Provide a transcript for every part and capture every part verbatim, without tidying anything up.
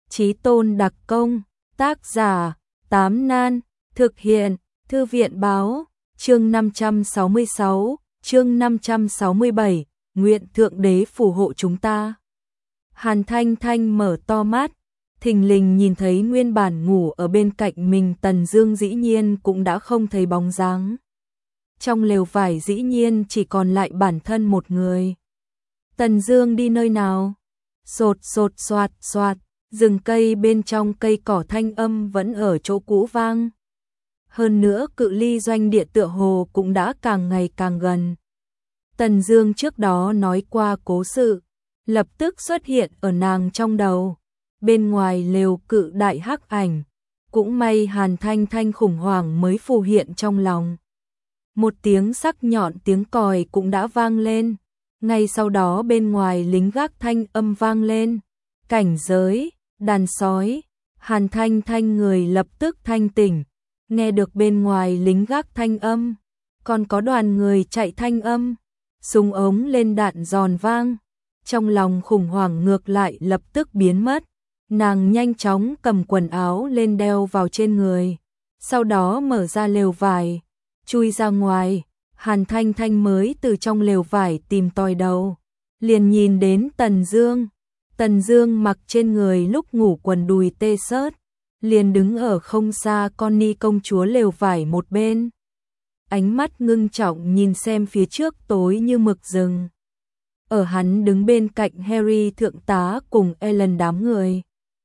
Chí tôn đặc công, tác giả, Tám Nan, thực hiện, Thư viện báo, chương năm trăm sáu mươi sáu, chương năm trăm sáu mươi bảy, nguyện Thượng Đế phù hộ chúng ta. Hàn Thanh Thanh mở to mắt, thình lình nhìn thấy nguyên bản ngủ ở bên cạnh mình Tần Dương dĩ nhiên cũng đã không thấy bóng dáng. Trong lều vải dĩ nhiên chỉ còn lại bản thân một người. Tần Dương đi nơi nào? Sột sột soạt soạt, rừng cây bên trong cây cỏ thanh âm vẫn ở chỗ cũ vang. Hơn nữa cự ly doanh địa tựa hồ cũng đã càng ngày càng gần. Tần Dương trước đó nói qua cố sự, lập tức xuất hiện ở nàng trong đầu. Bên ngoài lều cự đại hắc ảnh, cũng may Hàn Thanh Thanh khủng hoảng mới phù hiện trong lòng. Một tiếng sắc nhọn tiếng còi cũng đã vang lên, ngay sau đó bên ngoài lính gác thanh âm vang lên, cảnh giới, đàn sói. Hàn Thanh Thanh người lập tức thanh tỉnh, nghe được bên ngoài lính gác thanh âm, còn có đoàn người chạy thanh âm, súng ống lên đạn giòn vang, trong lòng khủng hoảng ngược lại lập tức biến mất. Nàng nhanh chóng cầm quần áo lên đeo vào trên người, sau đó mở ra lều vải, chui ra ngoài. Hàn Thanh Thanh mới từ trong lều vải tìm tòi đầu, liền nhìn đến Tần Dương. Tần Dương mặc trên người lúc ngủ quần đùi tê xớt, liền đứng ở không xa Connie công chúa lều vải một bên. Ánh mắt ngưng trọng nhìn xem phía trước tối như mực rừng. Ở hắn đứng bên cạnh Harry thượng tá cùng Ellen đám người.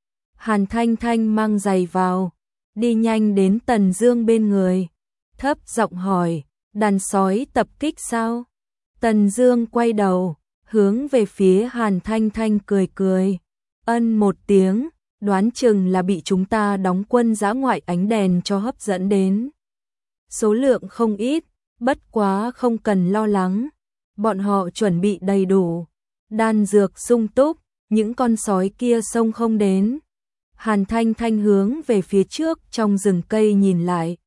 Hàn Thanh Thanh mang giày vào, đi nhanh đến Tần Dương bên người, thấp giọng hỏi, đàn sói tập kích sao? Tần Dương quay đầu, hướng về phía Hàn Thanh Thanh cười cười, ân một tiếng, đoán chừng là bị chúng ta đóng quân dã ngoại ánh đèn cho hấp dẫn đến. Số lượng không ít, bất quá không cần lo lắng, bọn họ chuẩn bị đầy đủ, đan dược sung túc, những con sói kia xông không đến. Hàn Thanh Thanh hướng về phía trước trong rừng cây nhìn lại.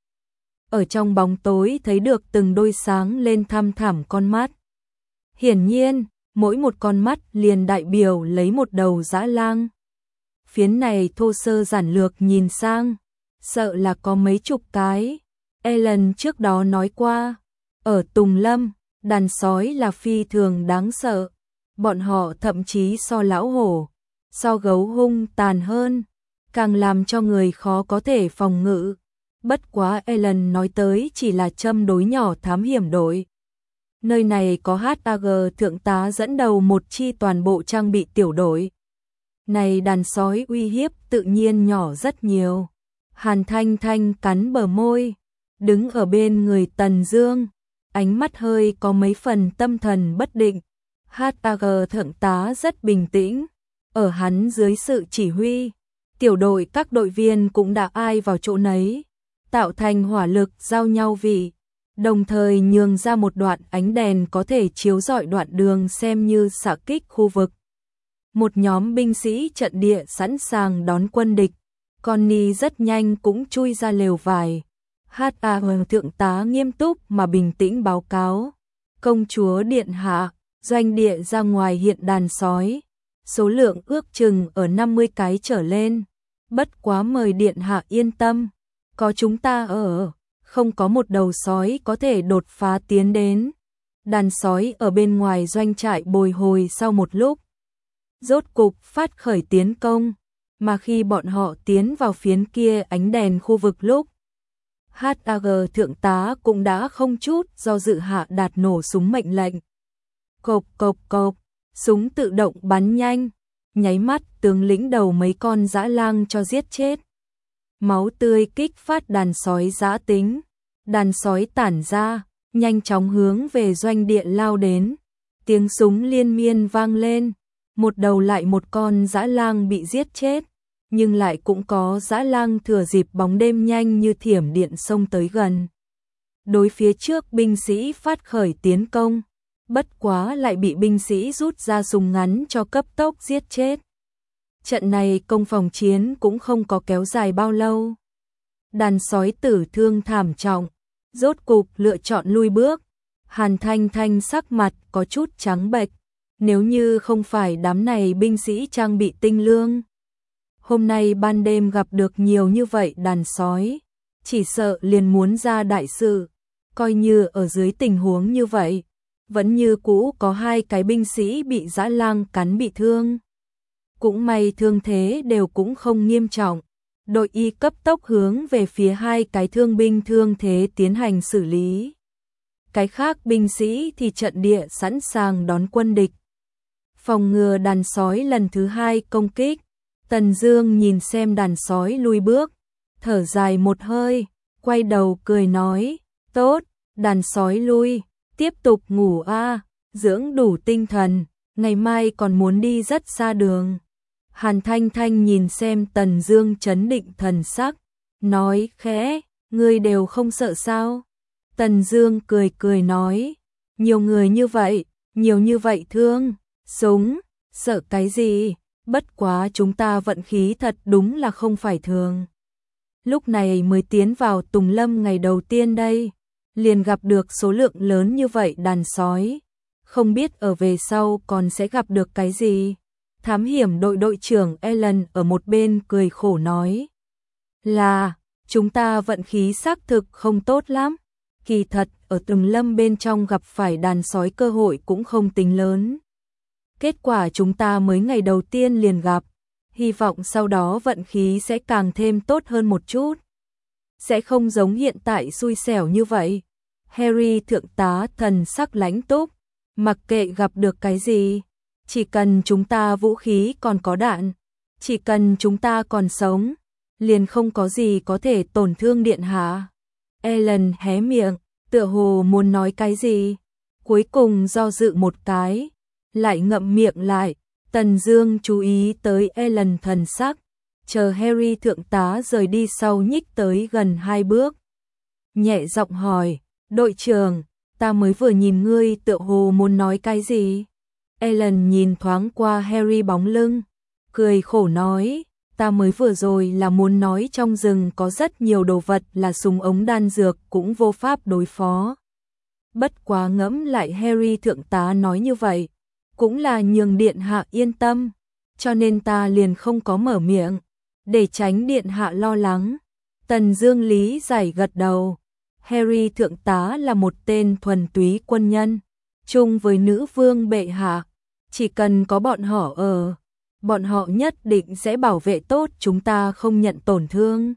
Ở trong bóng tối thấy được từng đôi sáng lên thăm thẳm con mắt. Hiển nhiên, mỗi một con mắt liền đại biểu lấy một đầu dã lang. Phiến này thô sơ giản lược nhìn sang, sợ là có mấy chục cái. Ellen trước đó nói qua, ở Tùng Lâm, đàn sói là phi thường đáng sợ. Bọn họ thậm chí so lão hổ, so gấu hung tàn hơn, càng làm cho người khó có thể phòng ngự. Bất quá Ellen nói tới chỉ là châm đối nhỏ thám hiểm đội. Nơi này có hát a giê thượng tá dẫn đầu một chi toàn bộ trang bị tiểu đội. Này đàn sói uy hiếp tự nhiên nhỏ rất nhiều. Hàn Thanh Thanh cắn bờ môi, đứng ở bên người Tần Dương, ánh mắt hơi có mấy phần tâm thần bất định. hát a giê thượng tá rất bình tĩnh, ở hắn dưới sự chỉ huy, tiểu đội các đội viên cũng đã ai vào chỗ nấy, tạo thành hỏa lực giao nhau vị, đồng thời nhường ra một đoạn ánh đèn có thể chiếu rọi đoạn đường xem như xạ kích khu vực. Một nhóm binh sĩ trận địa sẵn sàng đón quân địch. Connie rất nhanh cũng chui ra lều vải. hát a giê thượng tá nghiêm túc mà bình tĩnh báo cáo, công chúa điện hạ, doanh địa ra ngoài hiện đàn sói, số lượng ước chừng ở năm mươi cái trở lên. Bất quá mời điện hạ yên tâm, có chúng ta ở, không có một đầu sói có thể đột phá tiến đến. Đàn sói ở bên ngoài doanh trại bồi hồi sau một lúc, rốt cục phát khởi tiến công, mà khi bọn họ tiến vào phiến kia ánh đèn khu vực lúc, hát a giê thượng tá cũng đã không chút do dự hạ đạt nổ súng mệnh lệnh. Cộp cộp cộp, súng tự động bắn nhanh, nháy mắt tướng lĩnh đầu mấy con dã lang cho giết chết. Máu tươi kích phát đàn sói dã tính, đàn sói tản ra, nhanh chóng hướng về doanh địa lao đến. Tiếng súng liên miên vang lên, một đầu lại một con dã lang bị giết chết, nhưng lại cũng có dã lang thừa dịp bóng đêm nhanh như thiểm điện xông tới gần. Đối phía trước binh sĩ phát khởi tiến công, bất quá lại bị binh sĩ rút ra súng ngắn cho cấp tốc giết chết. Trận này công phòng chiến cũng không có kéo dài bao lâu. Đàn sói tử thương thảm trọng, rốt cục lựa chọn lui bước. Hàn Thanh Thanh sắc mặt có chút trắng bệch, nếu như không phải đám này binh sĩ trang bị tinh lương, hôm nay ban đêm gặp được nhiều như vậy đàn sói, chỉ sợ liền muốn ra đại sự, coi như ở dưới tình huống như vậy, vẫn như cũ có hai cái binh sĩ bị dã lang cắn bị thương. Cũng may thương thế đều cũng không nghiêm trọng, đội y cấp tốc hướng về phía hai cái thương binh thương thế tiến hành xử lý. Cái khác binh sĩ thì trận địa sẵn sàng đón quân địch. Phòng ngừa đàn sói lần thứ hai công kích, Tần Dương nhìn xem đàn sói lui bước, thở dài một hơi, quay đầu cười nói, tốt, đàn sói lui, tiếp tục ngủ a, dưỡng đủ tinh thần, ngày mai còn muốn đi rất xa đường. Hàn Thanh Thanh nhìn xem Tần Dương trấn định thần sắc, nói khẽ, ngươi đều không sợ sao? Tần Dương cười cười nói, nhiều người như vậy, nhiều như vậy thương, súng, sợ cái gì, bất quá chúng ta vận khí thật đúng là không phải thường. Lúc này mới tiến vào Tùng Lâm ngày đầu tiên đây, liền gặp được số lượng lớn như vậy đàn sói, không biết ở về sau còn sẽ gặp được cái gì. Thám hiểm đội đội trưởng Ellen ở một bên cười khổ nói, là, chúng ta vận khí xác thực không tốt lắm, kỳ thật ở Tùng Lâm bên trong gặp phải đàn sói cơ hội cũng không tính lớn. Kết quả chúng ta mới ngày đầu tiên liền gặp, hy vọng sau đó vận khí sẽ càng thêm tốt hơn một chút. Sẽ không giống hiện tại xui xẻo như vậy. Harry thượng tá thần sắc lãnh túc, mặc kệ gặp được cái gì, chỉ cần chúng ta vũ khí còn có đạn, chỉ cần chúng ta còn sống, liền không có gì có thể tổn thương điện hạ. Ellen hé miệng, tựa hồ muốn nói cái gì, cuối cùng do dự một cái, lại ngậm miệng lại. Tần Dương chú ý tới Ellen thần sắc, chờ Harry thượng tá rời đi sau nhích tới gần hai bước. Nhẹ giọng hỏi, đội trưởng, ta mới vừa nhìn ngươi tựa hồ muốn nói cái gì? Ellen nhìn thoáng qua Harry bóng lưng, cười khổ nói, ta mới vừa rồi là muốn nói trong rừng có rất nhiều đồ vật là súng ống đan dược cũng vô pháp đối phó. Bất quá ngẫm lại Harry thượng tá nói như vậy, cũng là nhường điện hạ yên tâm, cho nên ta liền không có mở miệng, để tránh điện hạ lo lắng. Tần Dương lý giải gật đầu, Harry thượng tá là một tên thuần túy quân nhân, chung với nữ vương bệ hạ, chỉ cần có bọn họ ở, bọn họ nhất định sẽ bảo vệ tốt chúng ta không nhận tổn thương.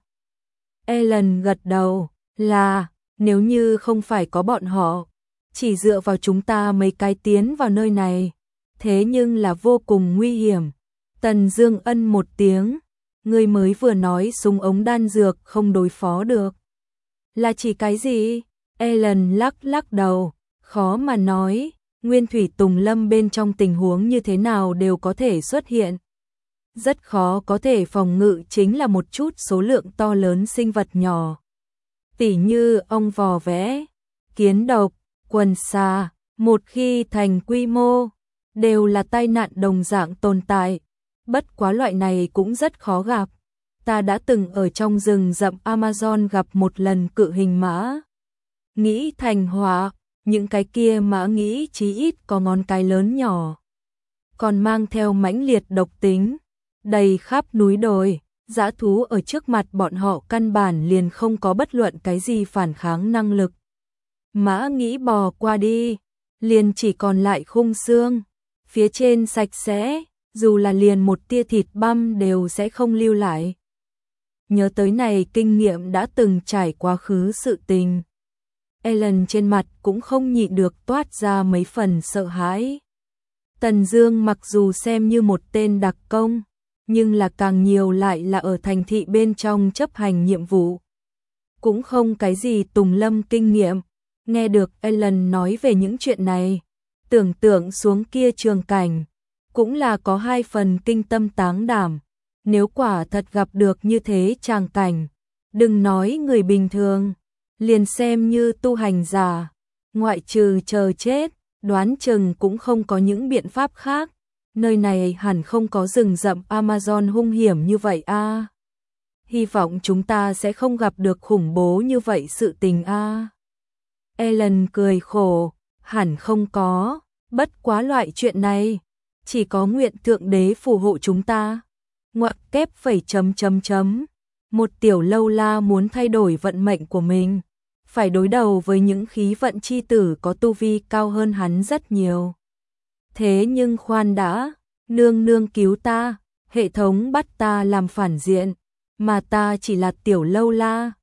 Ellen gật đầu, là, nếu như không phải có bọn họ, chỉ dựa vào chúng ta mấy cái tiến vào nơi này, thế nhưng là vô cùng nguy hiểm. Tần Dương ân một tiếng, ngươi mới vừa nói súng ống đan dược không đối phó được. Là chỉ cái gì? Ellen lắc lắc đầu, khó mà nói, nguyên thủy Tùng Lâm bên trong tình huống như thế nào đều có thể xuất hiện. Rất khó có thể phòng ngự chính là một chút số lượng to lớn sinh vật nhỏ. Tỉ như ong vò vẽ, kiến độc, quần xà, một khi thành quy mô, đều là tai nạn đồng dạng tồn tại. Bất quá loại này cũng rất khó gặp. Ta đã từng ở trong rừng rậm Amazon gặp một lần cự hình mã. Nghĩ thành họa, những cái kia mã nghĩ chí ít có ngón cái lớn nhỏ. Còn mang theo mãnh liệt độc tính, đầy khắp núi đồi, dã thú ở trước mặt bọn họ căn bản liền không có bất luận cái gì phản kháng năng lực. Mã nghĩ bò qua đi, liền chỉ còn lại khung xương, phía trên sạch sẽ, dù là liền một tia thịt băm đều sẽ không lưu lại. Nhớ tới này kinh nghiệm đã từng trải quá khứ sự tình. Ellen trên mặt cũng không nhịn được toát ra mấy phần sợ hãi. Tần Dương mặc dù xem như một tên đặc công, nhưng là càng nhiều lại là ở thành thị bên trong chấp hành nhiệm vụ. Cũng không cái gì tùng lâm kinh nghiệm. Nghe được Ellen nói về những chuyện này, tưởng tượng xuống kia trường cảnh, cũng là có hai phần kinh tâm táng đảm. Nếu quả thật gặp được như thế tràng cảnh, đừng nói người bình thường, liền xem như tu hành giả, ngoại trừ chờ chết, đoán chừng cũng không có những biện pháp khác. Nơi này hẳn không có rừng rậm Amazon hung hiểm như vậy a. Hy vọng chúng ta sẽ không gặp được khủng bố như vậy sự tình a. Ellen cười khổ, hẳn không có, bất quá loại chuyện này, chỉ có nguyện thượng đế phù hộ chúng ta. Ngoặc kép phẩy chấm chấm chấm. Một tiểu lâu la muốn thay đổi vận mệnh của mình, phải đối đầu với những khí vận chi tử có tu vi cao hơn hắn rất nhiều. Thế nhưng khoan đã, nương nương cứu ta, hệ thống bắt ta làm phản diện, mà ta chỉ là tiểu lâu la,